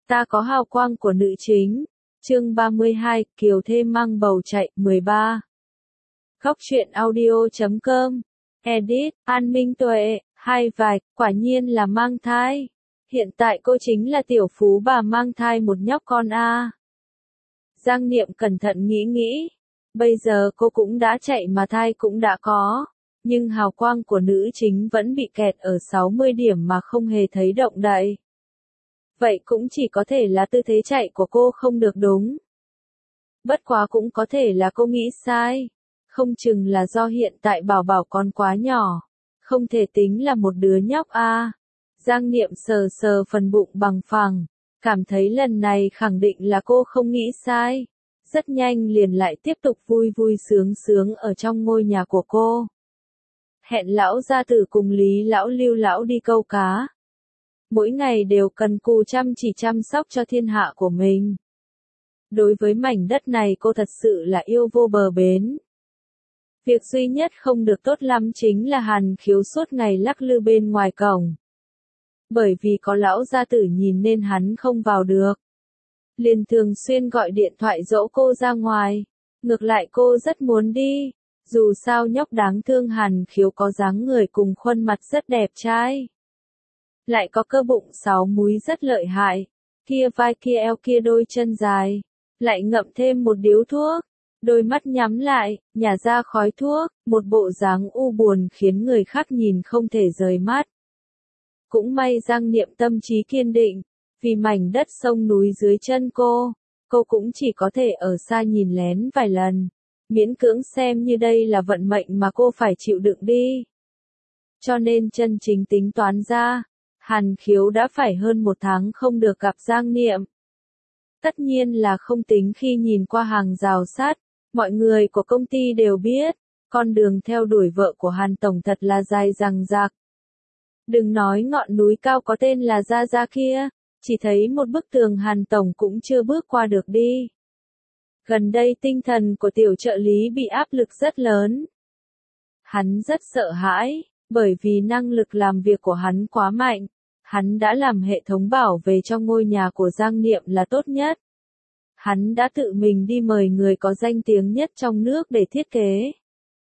Ta có hào quang của nữ chính. Chương 32, Kiều Thê mang bầu chạy, 13. Góc truyện audio.com. Edit, An Minh Tuệ, hai vạch, quả nhiên là mang thai. Hiện tại cô chính là tiểu phú bà mang thai một nhóc con a. Giang Niệm cẩn thận nghĩ. Bây giờ cô cũng đã chạy mà thai cũng đã có. Nhưng hào quang của nữ chính vẫn bị kẹt ở 60 điểm mà không hề thấy động đậy. Vậy cũng chỉ có thể là tư thế chạy của cô không được đúng. Bất quá cũng có thể là cô nghĩ sai. Không chừng là do hiện tại bảo bảo còn quá nhỏ. Không thể tính là một đứa nhóc a. Giang Niệm sờ phần bụng bằng phẳng. Cảm thấy lần này khẳng định là cô không nghĩ sai. Rất nhanh liền lại tiếp tục vui sướng ở trong ngôi nhà của cô. Hẹn lão gia tử cùng Lý lão Lưu lão đi câu cá. Mỗi ngày đều cần cù chăm chỉ chăm sóc cho thiên hạ của mình. Đối với mảnh đất này cô thật sự là yêu vô bờ bến. Việc duy nhất không được tốt lắm chính là Hàn Khiếu suốt ngày lắc lư bên ngoài cổng. Bởi vì có lão gia tử nhìn nên hắn không vào được. Liền thường xuyên gọi điện thoại dỗ cô ra ngoài. Ngược lại cô rất muốn đi. Dù sao nhóc đáng thương Hàn Khiếu có dáng người cùng khuôn mặt rất đẹp trai. Lại có cơ bụng 6 múi rất lợi hại. Kia vai kia eo kia đôi chân dài. Lại ngậm thêm một điếu thuốc. Đôi mắt nhắm lại, nhả ra khói thuốc. Một bộ dáng u buồn khiến người khác nhìn không thể rời mắt. Cũng may Giang Niệm tâm trí kiên định. Vì mảnh đất sông núi dưới chân cô cũng chỉ có thể ở xa nhìn lén vài lần. Miễn cưỡng xem như đây là vận mệnh mà cô phải chịu đựng đi. Cho nên chân chính tính toán ra, Hàn Khiếu đã phải hơn 1 tháng không được gặp Giang Niệm. Tất nhiên là không tính khi nhìn qua hàng rào sắt, mọi người của công ty đều biết, con đường theo đuổi vợ của Hàn Tổng thật là dài dằng dặc. Đừng nói ngọn núi cao có tên là Gia Gia kia, chỉ thấy một bức tường Hàn Tổng cũng chưa bước qua được đi. Gần đây tinh thần của tiểu trợ lý bị áp lực rất lớn. Hắn rất sợ hãi, bởi vì năng lực làm việc của hắn quá mạnh. Hắn đã làm hệ thống bảo vệ cho ngôi nhà của Giang Niệm là tốt nhất. Hắn đã tự mình đi mời người có danh tiếng nhất trong nước để thiết kế.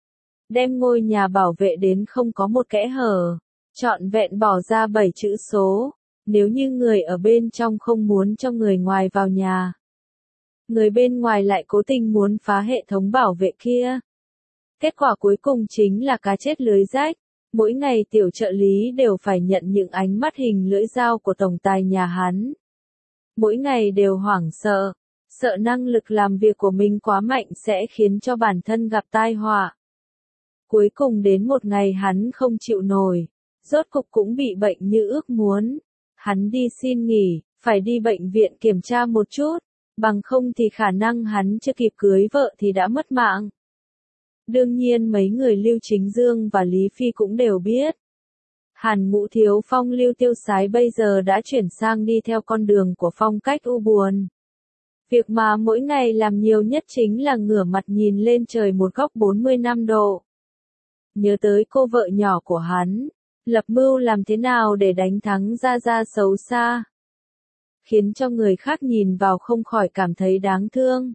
Đem ngôi nhà bảo vệ đến không có một kẽ hở, trọn vẹn bỏ ra 7 chữ số. Nếu như người ở bên trong không muốn cho người ngoài vào nhà, người bên ngoài lại cố tình muốn phá hệ thống bảo vệ kia. Kết quả cuối cùng chính là cá chết lưới rách. Mỗi ngày tiểu trợ lý đều phải nhận những ánh mắt hình lưỡi dao của tổng tài nhà hắn. Mỗi ngày đều hoảng sợ, sợ năng lực làm việc của mình quá mạnh sẽ khiến cho bản thân gặp tai họa. Cuối cùng đến một ngày hắn không chịu nổi, rốt cục cũng bị bệnh như ước muốn. Hắn đi xin nghỉ, phải đi bệnh viện kiểm tra một chút, bằng không thì khả năng hắn chưa kịp cưới vợ thì đã mất mạng. Đương nhiên mấy người Lưu Chính Dương và Lý Phi cũng đều biết. Hàn Ngũ Thiếu phong lưu tiêu sái bây giờ đã chuyển sang đi theo con đường của phong cách u buồn. Việc mà mỗi ngày làm nhiều nhất chính là ngửa mặt nhìn lên trời một góc 45 độ. Nhớ tới cô vợ nhỏ của hắn, lập mưu làm thế nào để đánh thắng Gia Gia xấu xa. Khiến cho người khác nhìn vào không khỏi cảm thấy đáng thương.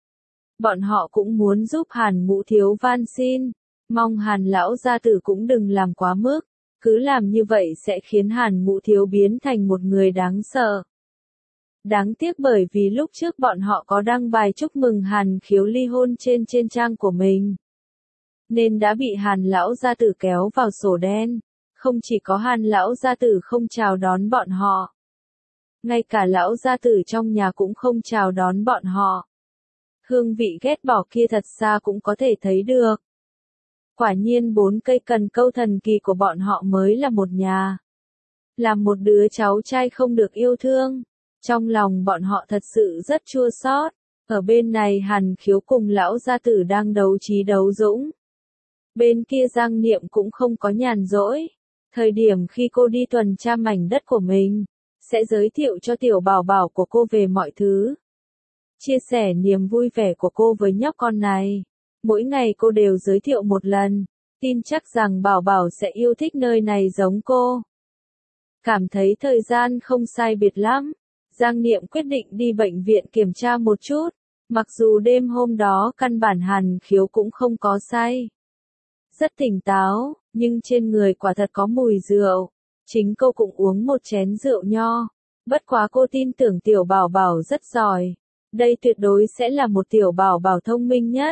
Bọn họ cũng muốn giúp Hàn Ngũ Thiếu van xin, mong Hàn lão gia tử cũng đừng làm quá mức, cứ làm như vậy sẽ khiến Hàn Ngũ Thiếu biến thành một người đáng sợ. Đáng tiếc bởi vì lúc trước bọn họ có đăng bài chúc mừng Hàn Khiếu ly hôn trên trang của mình, nên đã bị Hàn lão gia tử kéo vào sổ đen. Không chỉ có Hàn lão gia tử không chào đón bọn họ, ngay cả lão gia tử trong nhà cũng không chào đón bọn họ. Hương vị ghét bỏ kia thật xa cũng có thể thấy được. Quả nhiên 4 cây cần câu thần kỳ của bọn họ mới là một nhà. Làm một đứa cháu trai không được yêu thương. Trong lòng bọn họ thật sự rất chua xót. Ở bên này Hàn Khiếu cùng lão gia tử đang đấu trí đấu dũng. Bên kia Giang Niệm cũng không có nhàn rỗi. Thời điểm khi cô đi tuần tra mảnh đất của mình, sẽ giới thiệu cho tiểu bảo bảo của cô về mọi thứ. Chia sẻ niềm vui vẻ của cô với nhóc con này. Mỗi ngày cô đều giới thiệu một lần, tin chắc rằng bảo bảo sẽ yêu thích nơi này giống cô. Cảm thấy thời gian không sai biệt lắm, Giang Niệm quyết định đi bệnh viện kiểm tra một chút, mặc dù đêm hôm đó căn bản Hàn Khiếu cũng không có say. Rất tỉnh táo, nhưng trên người quả thật có mùi rượu. Chính cô cũng uống một chén rượu nho. Bất quá cô tin tưởng tiểu bảo bảo rất giỏi. Đây tuyệt đối sẽ là một tiểu bảo bảo thông minh nhất.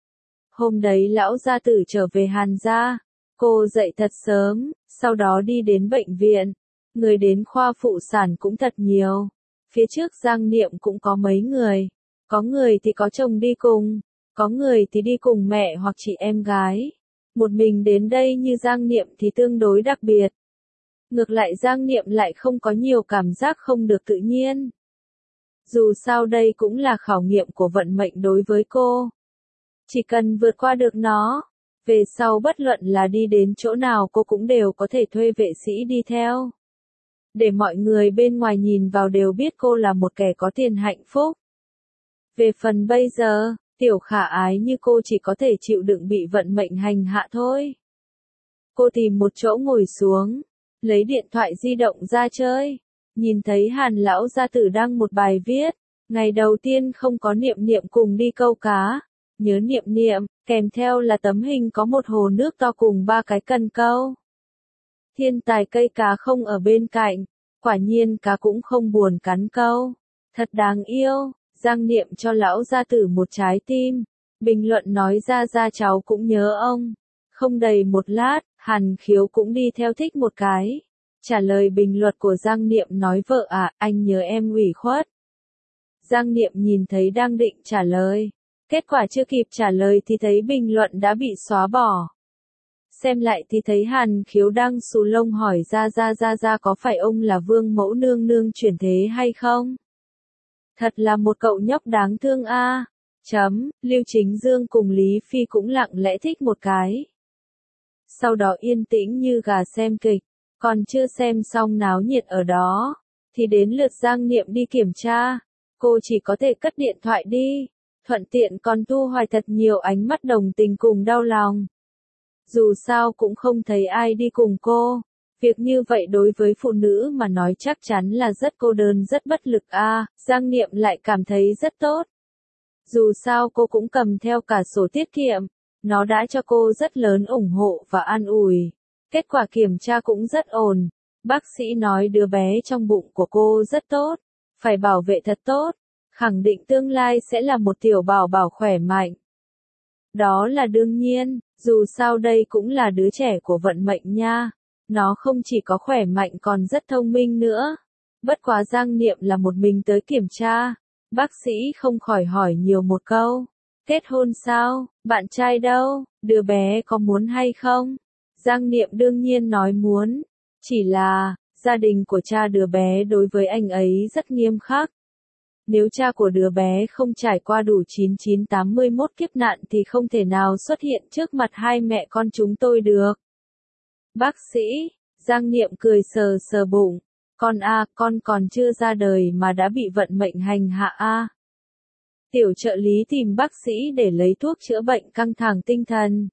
Hôm đấy lão gia tử trở về Hàn gia. Cô dậy thật sớm, sau đó đi đến bệnh viện. Người đến khoa phụ sản cũng thật nhiều. Phía trước Giang Niệm cũng có mấy người. Có người thì có chồng đi cùng, có người thì đi cùng mẹ hoặc chị em gái. Một mình đến đây như Giang Niệm thì tương đối đặc biệt. Ngược lại Giang Niệm lại không có nhiều cảm giác không được tự nhiên. Dù sao đây cũng là khảo nghiệm của vận mệnh đối với cô. Chỉ cần vượt qua được nó, về sau bất luận là đi đến chỗ nào cô cũng đều có thể thuê vệ sĩ đi theo. Để mọi người bên ngoài nhìn vào đều biết cô là một kẻ có tiền hạnh phúc. Về phần bây giờ, tiểu khả ái như cô chỉ có thể chịu đựng bị vận mệnh hành hạ thôi. Cô tìm một chỗ ngồi xuống, lấy điện thoại di động ra chơi, nhìn thấy Hàn lão gia tử đăng một bài viết, ngày đầu tiên không có Niệm Niệm cùng đi câu cá, nhớ Niệm Niệm, kèm theo là tấm hình có một hồ nước to cùng 3 cái cần câu. Thiên tài cây cá không ở bên cạnh, quả nhiên cá cũng không buồn cắn câu, thật đáng yêu. Giang Niệm cho lão gia tử một trái tim, bình luận nói ra cháu cũng nhớ ông. Không đầy một lát, Hàn Khiếu cũng đi theo thích một cái. Trả lời bình luận của Giang Niệm nói vợ à, anh nhớ em ủy khuất. Giang Niệm nhìn thấy đang định trả lời. Kết quả chưa kịp trả lời thì thấy bình luận đã bị xóa bỏ. Xem lại thì thấy Hàn Khiếu đang xù lông hỏi ra có phải ông là vương mẫu nương nương chuyển thế hay không? Thật là một cậu nhóc đáng thương a. Lưu Chính Dương cùng Lý Phi cũng lặng lẽ thích một cái. Sau đó yên tĩnh như gà xem kịch, còn chưa xem xong náo nhiệt ở đó, thì đến lượt Giang Niệm đi kiểm tra. Cô chỉ có thể cất điện thoại đi, thuận tiện còn thu hoạch thật nhiều ánh mắt đồng tình cùng đau lòng. Dù sao cũng không thấy ai đi cùng cô. Việc như vậy đối với phụ nữ mà nói chắc chắn là rất cô đơn rất bất lực a. Giang Niệm lại cảm thấy rất tốt. Dù sao cô cũng cầm theo cả sổ tiết kiệm, nó đã cho cô rất lớn ủng hộ và an ủi. Kết quả kiểm tra cũng rất ổn. Bác sĩ nói đứa bé trong bụng của cô rất tốt, phải bảo vệ thật tốt, khẳng định tương lai sẽ là một tiểu bảo bảo khỏe mạnh. Đó là đương nhiên, dù sao đây cũng là đứa trẻ của vận mệnh nha. Nó không chỉ có khỏe mạnh còn rất thông minh nữa. Bất quá Giang Niệm là một mình tới kiểm tra. Bác sĩ không khỏi hỏi nhiều một câu. Kết hôn sao? Bạn trai đâu? Đứa bé có muốn hay không? Giang Niệm đương nhiên nói muốn. Chỉ là, gia đình của cha đứa bé đối với anh ấy rất nghiêm khắc. Nếu cha của đứa bé không trải qua đủ 9981 kiếp nạn thì không thể nào xuất hiện trước mặt hai mẹ con chúng tôi được. Bác sĩ, Giang Niệm cười sờ sờ bụng. Con còn chưa ra đời mà đã bị vận mệnh hành hạ a. Tiểu trợ lý tìm bác sĩ để lấy thuốc chữa bệnh căng thẳng tinh thần.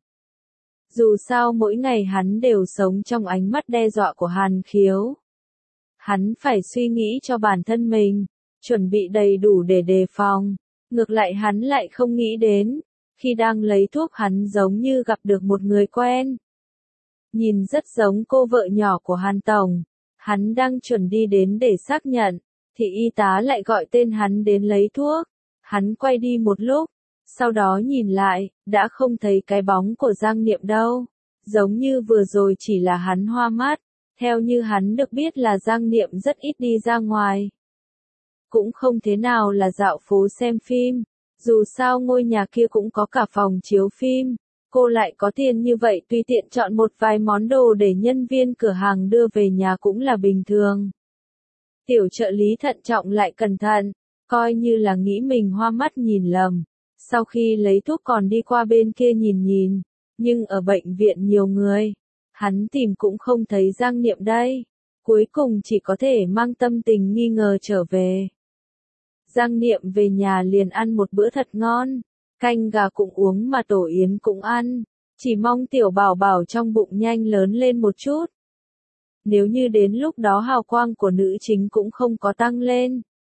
Dù sao mỗi ngày hắn đều sống trong ánh mắt đe dọa của Hàn Khiếu. Hắn phải suy nghĩ cho bản thân mình, chuẩn bị đầy đủ để đề phòng. Ngược lại hắn lại không nghĩ đến, khi đang lấy thuốc hắn giống như gặp được một người quen. Nhìn rất giống cô vợ nhỏ của Hàn Tổng. Hắn đang chuẩn đi đến để xác nhận, thì y tá lại gọi tên hắn đến lấy thuốc. Hắn quay đi một lúc, sau đó nhìn lại, đã không thấy cái bóng của Giang Niệm đâu. Giống như vừa rồi chỉ là hắn hoa mắt. Theo như hắn được biết là Giang Niệm rất ít đi ra ngoài. Cũng không thế nào là dạo phố xem phim. Dù sao ngôi nhà kia cũng có cả phòng chiếu phim. Cô lại có tiền như vậy tùy tiện chọn một vài món đồ để nhân viên cửa hàng đưa về nhà cũng là bình thường. Tiểu trợ lý thận trọng lại cẩn thận, coi như là nghĩ mình hoa mắt nhìn lầm. Sau khi lấy thuốc còn đi qua bên kia nhìn, nhưng ở bệnh viện nhiều người, hắn tìm cũng không thấy Giang Niệm đây. Cuối cùng chỉ có thể mang tâm tình nghi ngờ trở về. Giang Niệm về nhà liền ăn một bữa thật ngon. Canh gà cũng uống mà tổ yến cũng ăn, chỉ mong tiểu bảo bảo trong bụng nhanh lớn lên một chút. Nếu như đến lúc đó hào quang của nữ chính cũng không có tăng lên,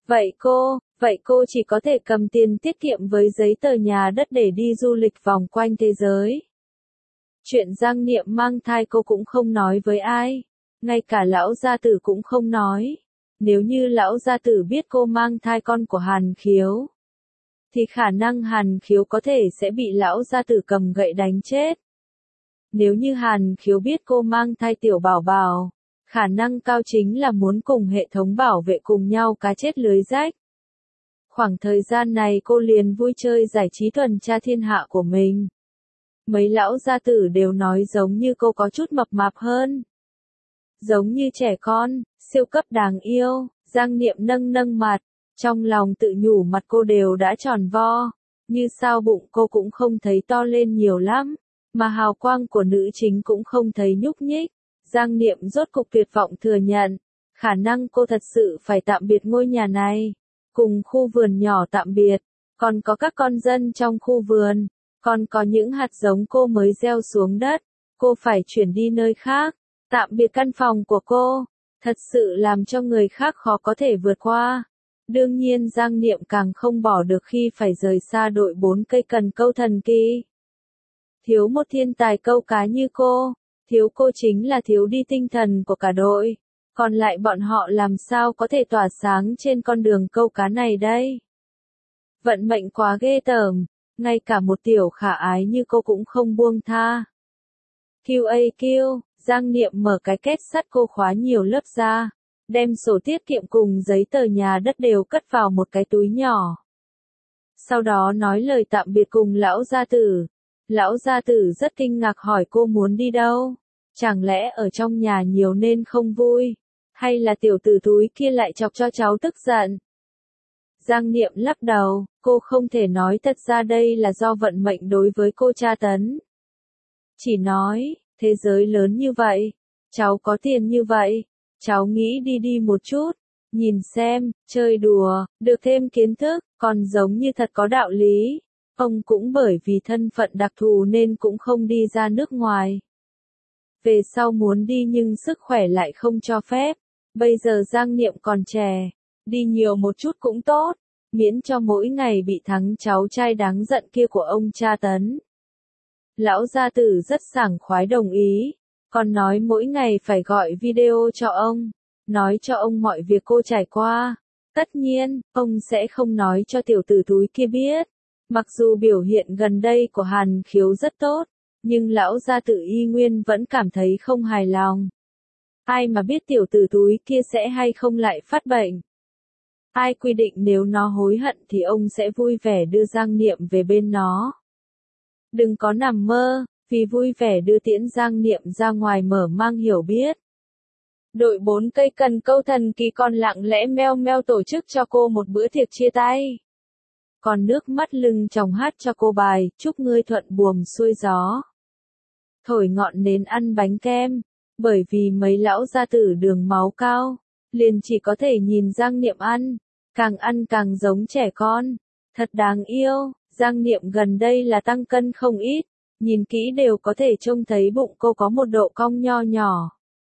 Vậy cô chỉ có thể cầm tiền tiết kiệm với giấy tờ nhà đất để đi du lịch vòng quanh thế giới. Chuyện Giang Niệm mang thai cô cũng không nói với ai, ngay cả lão gia tử cũng không nói. Nếu như lão gia tử biết cô mang thai con của Hàn Khiếu, thì khả năng Hàn Khiếu có thể sẽ bị lão gia tử cầm gậy đánh chết. Nếu như Hàn Khiếu biết cô mang thai tiểu bảo bảo, khả năng cao chính là muốn cùng hệ thống bảo vệ cùng nhau cá chết lưới rách. Khoảng thời gian này cô liền vui chơi giải trí tuần tra thiên hạ của mình. Mấy lão gia tử đều nói giống như cô có chút mập mạp hơn. Giống như trẻ con, siêu cấp đáng yêu. Giang Niệm nâng nâng mặt, trong lòng tự nhủ mặt cô đều đã tròn vo, như sao bụng cô cũng không thấy to lên nhiều lắm, mà hào quang của nữ chính cũng không thấy nhúc nhích. Giang Niệm rốt cục tuyệt vọng thừa nhận, khả năng cô thật sự phải tạm biệt ngôi nhà này, cùng khu vườn nhỏ tạm biệt, còn có các con dân trong khu vườn, còn có những hạt giống cô mới gieo xuống đất, cô phải chuyển đi nơi khác, tạm biệt căn phòng của cô, thật sự làm cho người khác khó có thể vượt qua. Đương nhiên Giang Niệm càng không bỏ được khi phải rời xa đội 4 cây cần câu thần kỳ. Thiếu một thiên tài câu cá như thiếu cô chính là thiếu đi tinh thần của cả đội, còn lại bọn họ làm sao có thể tỏa sáng trên con đường câu cá này đây? Vận mệnh quá ghê tởm, ngay cả một tiểu khả ái như cô cũng không buông tha. QAQ, Giang Niệm mở cái két sắt cô khóa nhiều lớp ra, đem sổ tiết kiệm cùng giấy tờ nhà đất đều cất vào một cái túi nhỏ. Sau đó nói lời tạm biệt cùng lão gia tử. Lão gia tử rất kinh ngạc hỏi cô muốn đi đâu? Chẳng lẽ ở trong nhà nhiều nên không vui? Hay là tiểu tử túi kia lại chọc cho cháu tức giận? Giang Niệm lắc đầu, cô không thể nói thật ra đây là do vận mệnh đối với cô tra tấn. Chỉ nói, thế giới lớn như vậy, cháu có tiền như vậy, cháu nghĩ đi một chút, nhìn xem, chơi đùa, được thêm kiến thức, còn giống như thật có đạo lý. Ông cũng bởi vì thân phận đặc thù nên cũng không đi ra nước ngoài. Về sau muốn đi nhưng sức khỏe lại không cho phép. Bây giờ Giang Niệm còn trẻ, đi nhiều một chút cũng tốt, miễn cho mỗi ngày bị thằng cháu trai đáng giận kia của ông tra tấn. Lão gia tử rất sảng khoái đồng ý, còn nói mỗi ngày phải gọi video cho ông, nói cho ông mọi việc cô trải qua. Tất nhiên, ông sẽ không nói cho tiểu tử túi kia biết. Mặc dù biểu hiện gần đây của Hàn Khiếu rất tốt, nhưng lão gia tử y nguyên vẫn cảm thấy không hài lòng. Ai mà biết tiểu tử túi kia sẽ hay không lại phát bệnh. Ai quy định nếu nó hối hận thì ông sẽ vui vẻ đưa Giang Niệm về bên nó. Đừng có nằm mơ, vì vui vẻ đưa tiễn Giang Niệm ra ngoài mở mang hiểu biết. Đội 4 cây cần câu thần kỳ còn lặng lẽ meo meo tổ chức cho cô một bữa tiệc chia tay. Còn nước mắt lưng tròng hát cho cô bài, chúc ngươi thuận buồm xuôi gió. Thổi ngọn nến ăn bánh kem, bởi vì mấy lão gia tử đường máu cao, liền chỉ có thể nhìn Giang Niệm ăn càng giống trẻ con, thật đáng yêu. Giang Niệm gần đây là tăng cân không ít, nhìn kỹ đều có thể trông thấy bụng cô có một độ cong nho nhỏ.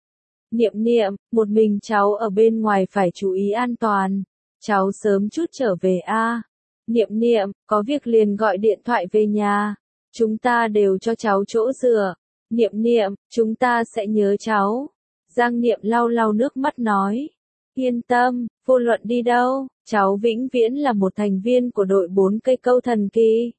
Niệm, một mình cháu ở bên ngoài phải chú ý an toàn, cháu sớm chút trở về a. Niệm, có việc liền gọi điện thoại về nhà, chúng ta đều cho cháu chỗ dựa. Niệm, chúng ta sẽ nhớ cháu. Giang Niệm lau lau nước mắt nói, yên tâm, vô luận đi đâu, cháu vĩnh viễn là một thành viên của đội 4 cây câu thần kỳ.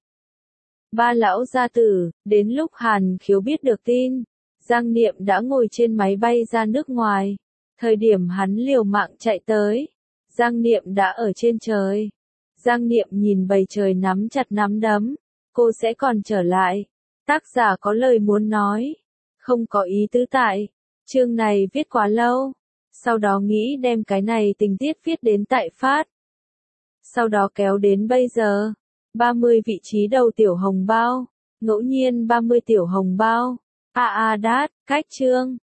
Ba lão gia tử, đến lúc Hàn Khiếu biết được tin, Giang Niệm đã ngồi trên máy bay ra nước ngoài. Thời điểm hắn liều mạng chạy tới, Giang Niệm đã ở trên trời. Giang Niệm nhìn bầu trời nắm chặt nắm đấm, cô sẽ còn trở lại. Tác giả có lời muốn nói, không có ý tứ tại, chương này viết quá lâu, sau đó nghĩ đem cái này tình tiết viết đến tại phát. Sau đó kéo đến bây giờ, 30 vị trí đầu tiểu hồng bao, ngẫu nhiên 30 tiểu hồng bao, đát, cách chương.